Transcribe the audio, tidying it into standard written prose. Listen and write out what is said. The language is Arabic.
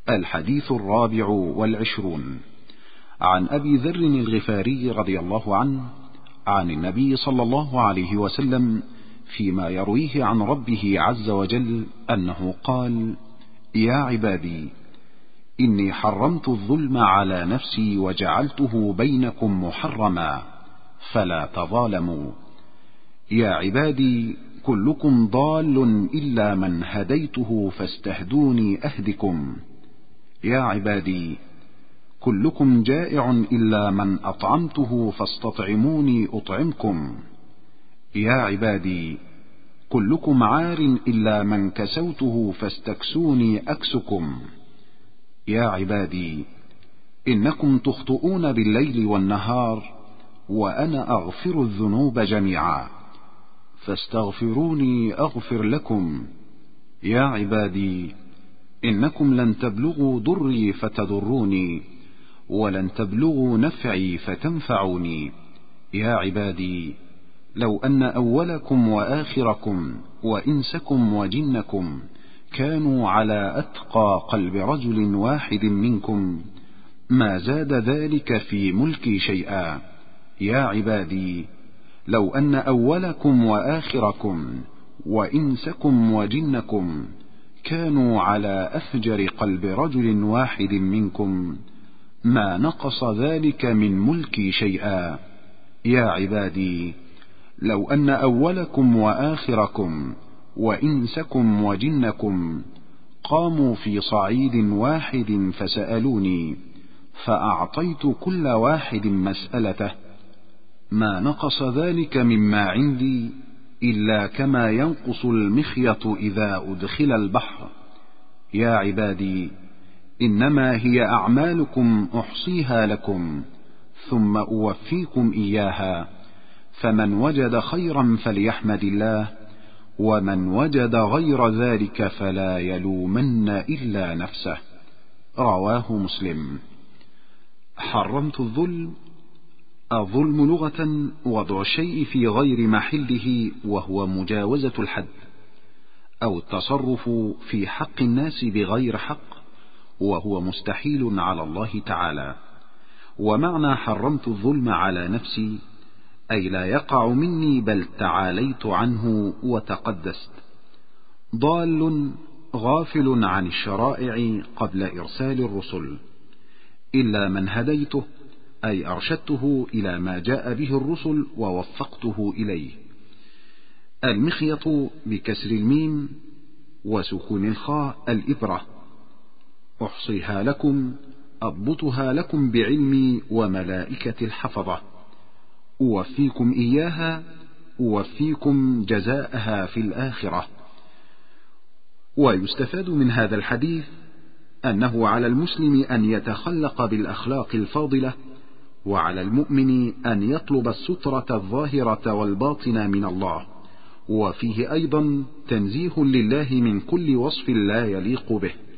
الحديث 24 عن أبي ذر الغفاري رضي الله عنه عن النبي صلى الله عليه وسلم فيما يرويه عن ربه عز وجل أنه قال: يا عبادي إني حرمت الظلم على نفسي وجعلته بينكم محرما فلا تظالموا. يا عبادي كلكم ضال إلا من هديته فاستهدوني أهدكم. يا عبادي كلكم جائع إلا من أطعمته فاستطعموني أطعمكم. يا عبادي كلكم عار إلا من كسوته فاستكسوني أكسكم. يا عبادي إنكم تخطئون بالليل والنهار وأنا أغفر الذنوب جميعا فاستغفروني أغفر لكم. يا عبادي إنكم لن تبلغوا ضري فتضروني ولن تبلغوا نفعي فتنفعوني. يا عبادي لو أن أولكم وآخركم وإنسكم وجنكم كانوا على أتقى قلب رجل واحد منكم ما زاد ذلك في ملكي شيئا. يا عبادي لو أن أولكم وآخركم وإنسكم وجنكم كانوا على أفجر قلب رجل واحد منكم ما نقص ذلك من ملكي شيئا. يا عبادي لو أن أولكم وآخركم وإنسكم وجنكم قاموا في صعيد واحد فسألوني فأعطيت كل واحد مسألته ما نقص ذلك مما عندي إلا كما ينقص المخيط إذا أدخل البحر. يا عبادي إنما هي أعمالكم أحصيها لكم ثم أوفيكم إياها فمن وجد خيرا فليحمد الله ومن وجد غير ذلك فلا يلومن إلا نفسه. رواه مسلم. حرمت الظلم. الظلم لغة وضع الشيء في غير محله وهو مجاوزة الحد أو التصرف في حق الناس بغير حق وهو مستحيل على الله تعالى. ومعنى حرمت الظلم على نفسي أي لا يقع مني بل تعاليت عنه وتقدست. ضال غافل عن الشرائع قبل إرسال الرسل إلا من هديته أي أرشدته إلى ما جاء به الرسل ووفقته إليه. المخيط بكسر الميم وسكون الخاء الإبرة. أحصيها لكم أضبطها لكم بعلمي وملائكة الحفظة. أوفيكم إياها أوفيكم جزاءها في الآخرة. ويستفاد من هذا الحديث أنه على المسلم أن يتخلق بالأخلاق الفاضلة وعلى المؤمن أن يطلب السترة الظاهرة والباطنة من الله. وفيه أيضا تنزيه لله من كل وصف لا يليق به.